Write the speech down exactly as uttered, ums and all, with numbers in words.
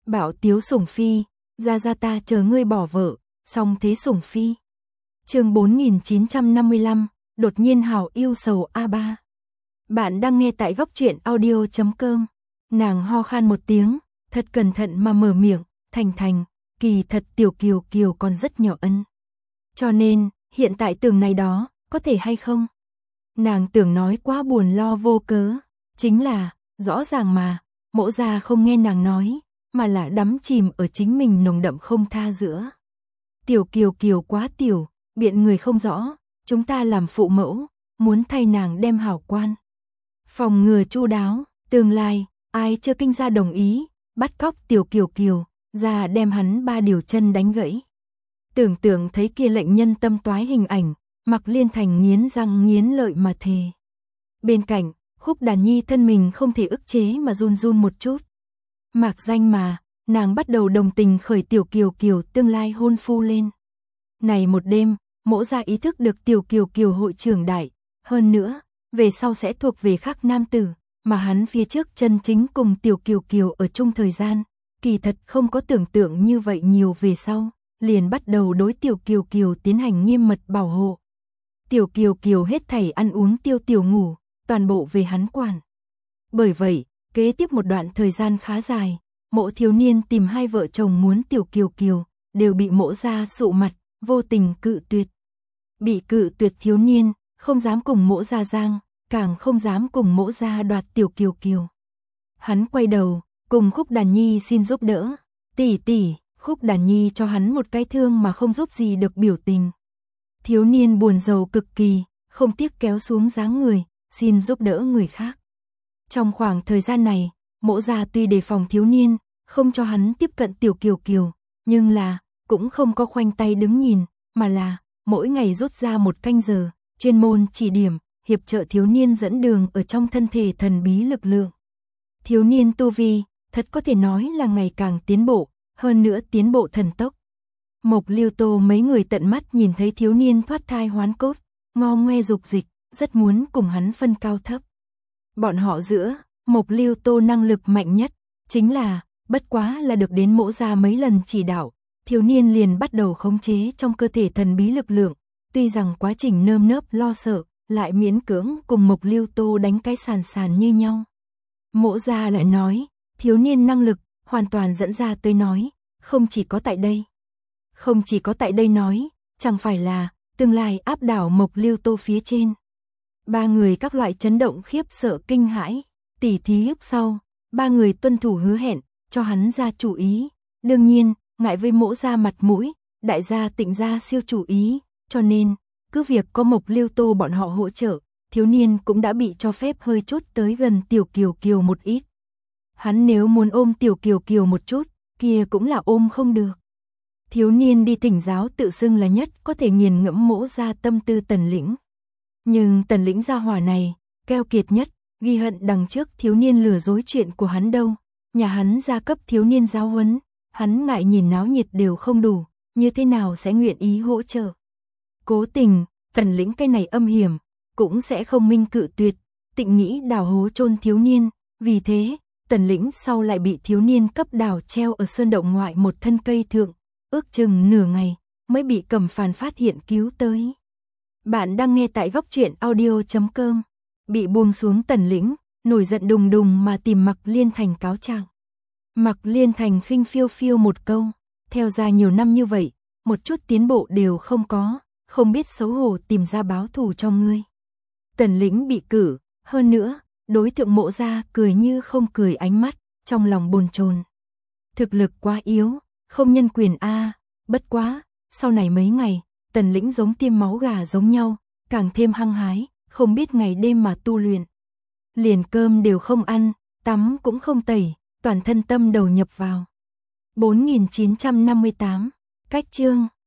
Bảo Tiếu Sủng Phi, ra ra ta chờ ngươi bỏ vợ, song thế Sủng Phi. Chương bốn nghìn chín trăm năm mươi lăm, đột nhiên hào yêu sầu a ba. Bạn đang nghe tại góc truyện audio chấm com. Nàng ho khan một tiếng, thật cẩn thận mà mở miệng, Thành Thành, kỳ thật Tiểu Kiều Kiều còn rất nhỏ ân. Cho nên, hiện tại tưởng này đó, có thể hay không? Nàng tưởng nói quá buồn lo vô cớ, chính là, rõ ràng mà, Mỗ gia không nghe nàng nói, mà là đắm chìm ở chính mình nồng đậm không tha giữa. Tiểu Kiều Kiều quá tiểu, biện người không rõ, chúng ta làm phụ mẫu, muốn thay nàng đem hảo quan. Phòng ngừa chu đáo, tương lai, ai chưa kinh gia đồng ý, bắt cóc Tiểu Kiều Kiều, ra đem hắn ba điều chân đánh gãy. Tưởng tượng thấy kia lệnh nhân tâm toái hình ảnh, Mạc Liên Thành nghiến răng nghiến lợi mà thề. Bên cạnh, Khúc Đàn Nhi thân mình không thể ức chế mà run run một chút. Mạc danh mà, nàng bắt đầu đồng tình khởi Tiểu Kiều Kiều tương lai hôn phu lên. Này một đêm, Mỗ gia ý thức được Tiểu Kiều Kiều hội trưởng đại, hơn nữa, về sau sẽ thuộc về khác nam tử, mà hắn phía trước chân chính cùng Tiểu Kiều Kiều ở chung thời gian, kỳ thật không có tưởng tượng như vậy nhiều về sau, liền bắt đầu đối Tiểu Kiều Kiều tiến hành nghiêm mật bảo hộ. Tiểu Kiều Kiều hết thảy ăn uống tiêu tiểu ngủ, toàn bộ về hắn quản. Bởi vậy, kế tiếp một đoạn thời gian khá dài, Mộ thiếu niên tìm hai vợ chồng muốn Tiểu Kiều Kiều, đều bị Mộ gia sụ mặt, vô tình cự tuyệt. Bị cự tuyệt thiếu niên, không dám cùng Mộ gia giang, càng không dám cùng Mộ gia đoạt Tiểu Kiều Kiều. Hắn quay đầu, cùng Khúc Đàn Nhi xin giúp đỡ. Tỷ tỷ, Khúc Đàn Nhi cho hắn một cái thương mà không giúp gì được biểu tình. Thiếu niên buồn rầu cực kỳ, không tiếc kéo xuống dáng người, xin giúp đỡ người khác. Trong khoảng thời gian này, Mộ gia tuy đề phòng thiếu niên, không cho hắn tiếp cận Tiểu Kiều Kiều, nhưng là, cũng không có khoanh tay đứng nhìn, mà là, mỗi ngày rút ra một canh giờ, chuyên môn chỉ điểm, hiệp trợ thiếu niên dẫn đường ở trong thân thể thần bí lực lượng. Thiếu niên tu vi, thật có thể nói là ngày càng tiến bộ, hơn nữa tiến bộ thần tốc. Mộc Lưu Tô mấy người tận mắt nhìn thấy thiếu niên thoát thai hoán cốt, ngo ngoe dục dịch, rất muốn cùng hắn phân cao thấp. Bọn họ giữa, Mộc Lưu Tô năng lực mạnh nhất, chính là, bất quá là được đến Mỗ gia mấy lần chỉ đạo, thiếu niên liền bắt đầu khống chế trong cơ thể thần bí lực lượng, tuy rằng quá trình nơm nớp lo sợ, lại miễn cưỡng cùng Mộc Lưu Tô đánh cái sàn sàn như nhau. Mỗ gia lại nói, thiếu niên năng lực, hoàn toàn dẫn ra tới nói, không chỉ có tại đây. Không chỉ có tại đây nói, chẳng phải là, tương lai áp đảo Mộc Lưu Tô phía trên. Ba người các loại chấn động khiếp sợ kinh hãi, tỉ thí lúc sau, ba người tuân thủ hứa hẹn, cho hắn ra chủ ý. Đương nhiên, ngại với Mỗ gia mặt mũi, đại gia Tịnh gia siêu chủ ý, cho nên, cứ việc có Mộc Lưu Tô bọn họ hỗ trợ, thiếu niên cũng đã bị cho phép hơi chút tới gần Tiểu Kiều Kiều một ít. Hắn nếu muốn ôm Tiểu Kiều Kiều một chút, kia cũng là ôm không được. Thiếu niên đi thỉnh giáo tự xưng là nhất có thể nghiền ngẫm Mỗ gia tâm tư Tần Lĩnh. Nhưng Tần Lĩnh gia hỏa này, keo kiệt nhất, ghi hận đằng trước thiếu niên lừa dối chuyện của hắn đâu. Nhà hắn gia cấp thiếu niên giáo huấn, hắn ngại nhìn náo nhiệt đều không đủ, như thế nào sẽ nguyện ý hỗ trợ. Cố tình, Tần Lĩnh cái này âm hiểm, cũng sẽ không minh cự tuyệt, tịnh nghĩ đào hố chôn thiếu niên, vì thế, Tần Lĩnh sau lại bị thiếu niên cấp đào treo ở sơn động ngoại một thân cây thượng, ước chừng nửa ngày, mới bị Cẩm Phàn phát hiện cứu tới. Bạn đang nghe tại góc truyện audio chấm com. Bị buông xuống Tần Lĩnh, nổi giận đùng đùng mà tìm Mạc Liên Thành cáo trạng. Mạc Liên Thành khinh phiêu phiêu một câu, theo ra nhiều năm như vậy, một chút tiến bộ đều không có, không biết xấu hổ tìm ra báo thù cho ngươi. Tần Lĩnh bị cử, hơn nữa, đối tượng Mộ gia cười như không cười ánh mắt, trong lòng bồn chồn. Thực lực quá yếu, không nhân quyền a, bất quá, sau này mấy ngày, Tần Lĩnh giống tiêm máu gà giống nhau, càng thêm hăng hái, không biết ngày đêm mà tu luyện. Liền cơm đều không ăn, tắm cũng không tẩy, toàn thân tâm đầu nhập vào. bốn nghìn chín trăm năm mươi tám, cách chương